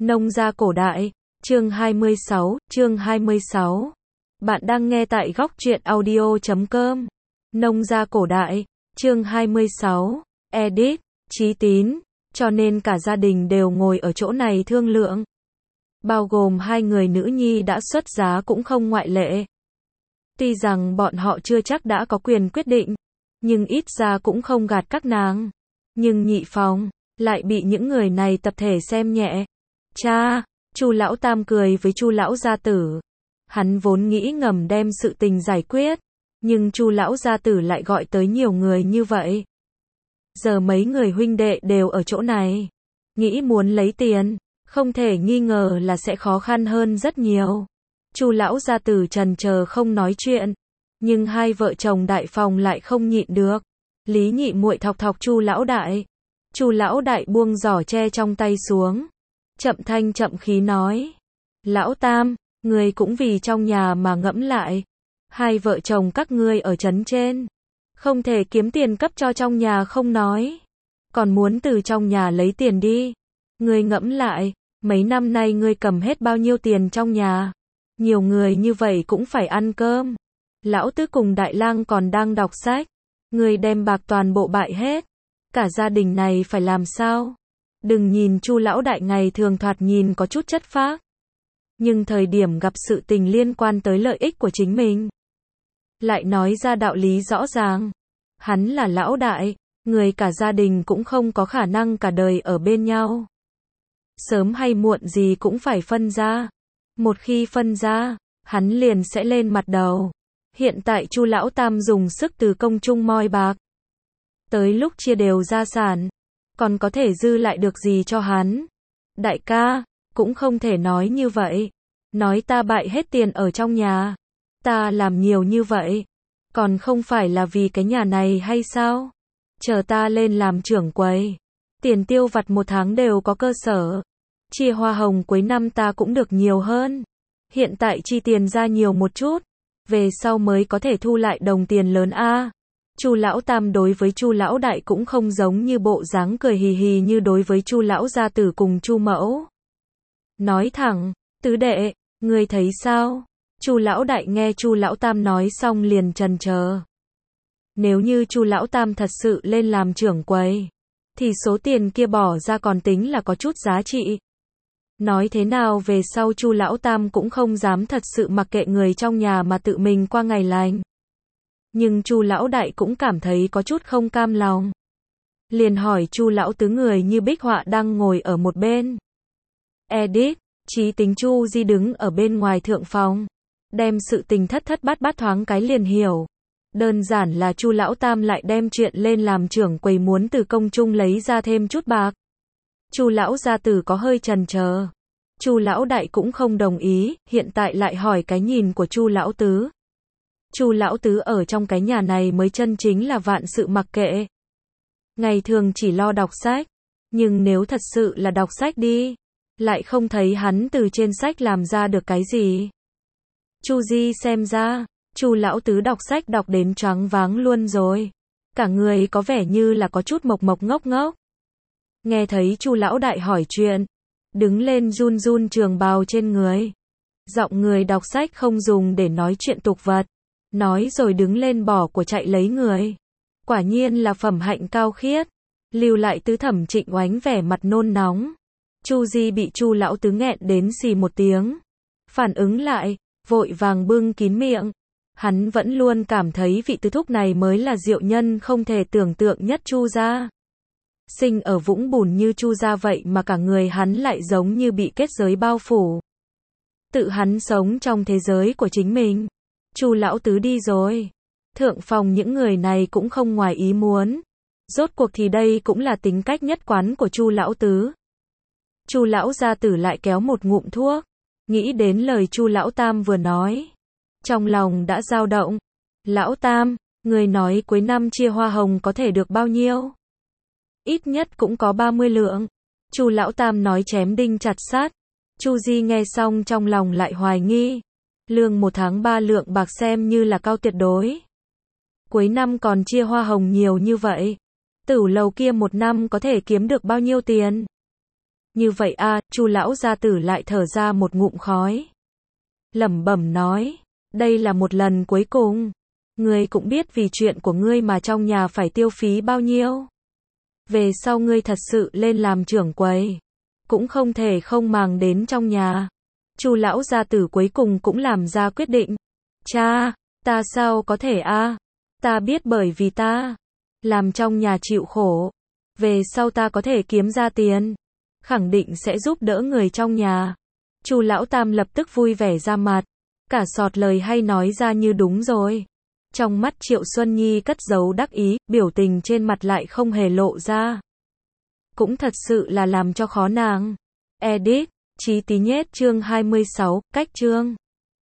Nông gia cổ đại, chương 26. Bạn đang nghe tại góc truyện audio.com. Nông gia cổ đại, chương 26. Edit, Chí Tín, cho nên cả gia đình đều ngồi ở chỗ này thương lượng. Bao gồm hai người nữ nhi đã xuất giá cũng không ngoại lệ. Tuy rằng bọn họ chưa chắc đã có quyền quyết định, nhưng ít ra cũng không gạt các nàng. Nhưng nhị phòng lại bị những người này tập thể xem nhẹ. Cha, Chu lão tam cười với Chu lão gia tử. Hắn vốn nghĩ ngầm đem sự tình giải quyết, nhưng Chu lão gia tử lại gọi tới nhiều người như vậy. Giờ mấy người huynh đệ đều ở chỗ này, nghĩ muốn lấy tiền, không thể nghi ngờ là sẽ khó khăn hơn rất nhiều. Chu lão gia tử trần chờ không nói chuyện, nhưng hai vợ chồng đại phòng lại không nhịn được. Lý nhị muội thọc thọc Chu lão đại. Chu lão đại buông giỏ tre trong tay xuống, chậm thanh chậm khí nói: "Lão tam, ngươi cũng vì trong nhà mà ngẫm lại. Hai vợ chồng các ngươi ở trấn trên, không thể kiếm tiền cấp cho trong nhà không nói, còn muốn từ trong nhà lấy tiền đi. Ngươi ngẫm lại, mấy năm nay ngươi cầm hết bao nhiêu tiền trong nhà? Nhiều người như vậy cũng phải ăn cơm. Lão tứ cùng đại lang còn đang đọc sách, ngươi đem bạc toàn bộ bại hết. Cả gia đình này phải làm sao?" Đừng nhìn Chu lão đại ngày thường thoạt nhìn có chút chất phác, nhưng thời điểm gặp sự tình liên quan tới lợi ích của chính mình, lại nói ra đạo lý rõ ràng. Hắn là lão đại, người cả gia đình cũng không có khả năng cả đời ở bên nhau. Sớm hay muộn gì cũng phải phân ra. Một khi phân ra, hắn liền sẽ lên mặt đầu. Hiện tại Chu lão tam dùng sức từ công chung moi bạc, tới lúc chia đều gia sản, còn có thể dư lại được gì cho hắn? Đại ca, cũng không thể nói như vậy. Nói ta bại hết tiền ở trong nhà. Ta làm nhiều như vậy, còn không phải là vì cái nhà này hay sao? Chờ ta lên làm trưởng quầy, tiền tiêu vặt một tháng đều có cơ sở. Chia hoa hồng cuối năm ta cũng được nhiều hơn. Hiện tại chi tiền ra nhiều một chút, về sau mới có thể thu lại đồng tiền lớn a. Chu lão tam đối với Chu lão đại cũng không giống như bộ dáng cười hì hì như đối với Chu lão gia tử cùng Chu mẫu. Nói thẳng: "Tứ đệ, ngươi thấy sao?" Chu lão đại nghe Chu lão tam nói xong liền chần chờ. Nếu như Chu lão tam thật sự lên làm trưởng quầy, thì số tiền kia bỏ ra còn tính là có chút giá trị. Nói thế nào về sau Chu lão tam cũng không dám thật sự mặc kệ người trong nhà mà tự mình qua ngày lành. Nhưng Chu lão đại cũng cảm thấy có chút không cam lòng. Liền hỏi Chu lão tứ người như bích họa đang ngồi ở một bên. Edit, Chí Tính Chu Di đứng ở bên ngoài thượng phòng, đem sự tình thất thất bát bát thoáng cái liền hiểu. Đơn giản là Chu lão tam lại đem chuyện lên làm trưởng quầy muốn từ công chung lấy ra thêm chút bạc. Chu lão gia tử có hơi chần chờ. Chu lão đại cũng không đồng ý, hiện tại lại hỏi cái nhìn của Chu lão tứ. Chu lão tứ ở trong cái nhà này mới chân chính là vạn sự mặc kệ. Ngày thường chỉ lo đọc sách, nhưng nếu thật sự là đọc sách đi, lại không thấy hắn từ trên sách làm ra được cái gì. Chu Di xem ra, Chu lão tứ đọc sách đọc đến choáng váng luôn rồi. Cả người có vẻ như là có chút mộc mộc ngốc ngốc. Nghe thấy Chu lão đại hỏi chuyện, đứng lên run run trường bào trên người. Giọng người đọc sách không dùng để nói chuyện tục vật. Nói rồi đứng lên bỏ của chạy lấy người. Quả nhiên là phẩm hạnh cao khiết. Lưu lại tứ thẩm Trịnh Oánh vẻ mặt nôn nóng. Chu Di bị Chu lão tứ nghẹn đến xì một tiếng. Phản ứng lại, vội vàng bưng kín miệng. Hắn vẫn luôn cảm thấy vị tứ thúc này mới là diệu nhân không thể tưởng tượng nhất Chu gia. Sinh ở vũng bùn như Chu gia vậy mà cả người hắn lại giống như bị kết giới bao phủ. Tự hắn sống trong thế giới của chính mình. Chu lão tứ đi rồi. Thượng phòng những người này cũng không ngoài ý muốn. Rốt cuộc thì đây cũng là tính cách nhất quán của Chu lão tứ. Chu lão gia tử lại kéo một ngụm thuốc, nghĩ đến lời Chu lão tam vừa nói, trong lòng đã dao động. "Lão tam, người nói cuối năm chia hoa hồng có thể được bao nhiêu?" "Ít nhất cũng có 30 lượng." Chu lão tam nói chém đinh chặt sắt. Chu Di nghe xong trong lòng lại hoài nghi. Lương một tháng 3 lượng bạc xem như là cao tuyệt đối. Cuối năm còn chia hoa hồng nhiều như vậy. Tửu lầu kia một năm có thể kiếm được bao nhiêu tiền? Như vậy a, Chu lão gia tử lại thở ra một ngụm khói. Lẩm bẩm nói, đây là một lần cuối cùng. Ngươi cũng biết vì chuyện của ngươi mà trong nhà phải tiêu phí bao nhiêu. Về sau ngươi thật sự lên làm trưởng quầy, cũng không thể không màng đến trong nhà. Chu lão gia tử cuối cùng cũng làm ra quyết định. Cha, ta sao có thể a? Ta biết bởi vì ta làm trong nhà chịu khổ, về sau ta có thể kiếm ra tiền, khẳng định sẽ giúp đỡ người trong nhà. Chu lão tam lập tức vui vẻ ra mặt, cả sọt lời hay nói ra như đúng rồi. Trong mắt Triệu Xuân Nhi cất giấu đắc ý, biểu tình trên mặt lại không hề lộ ra. Cũng thật sự là làm cho khó nàng. Edit, Chí Tí nhết chương 26, cách chương.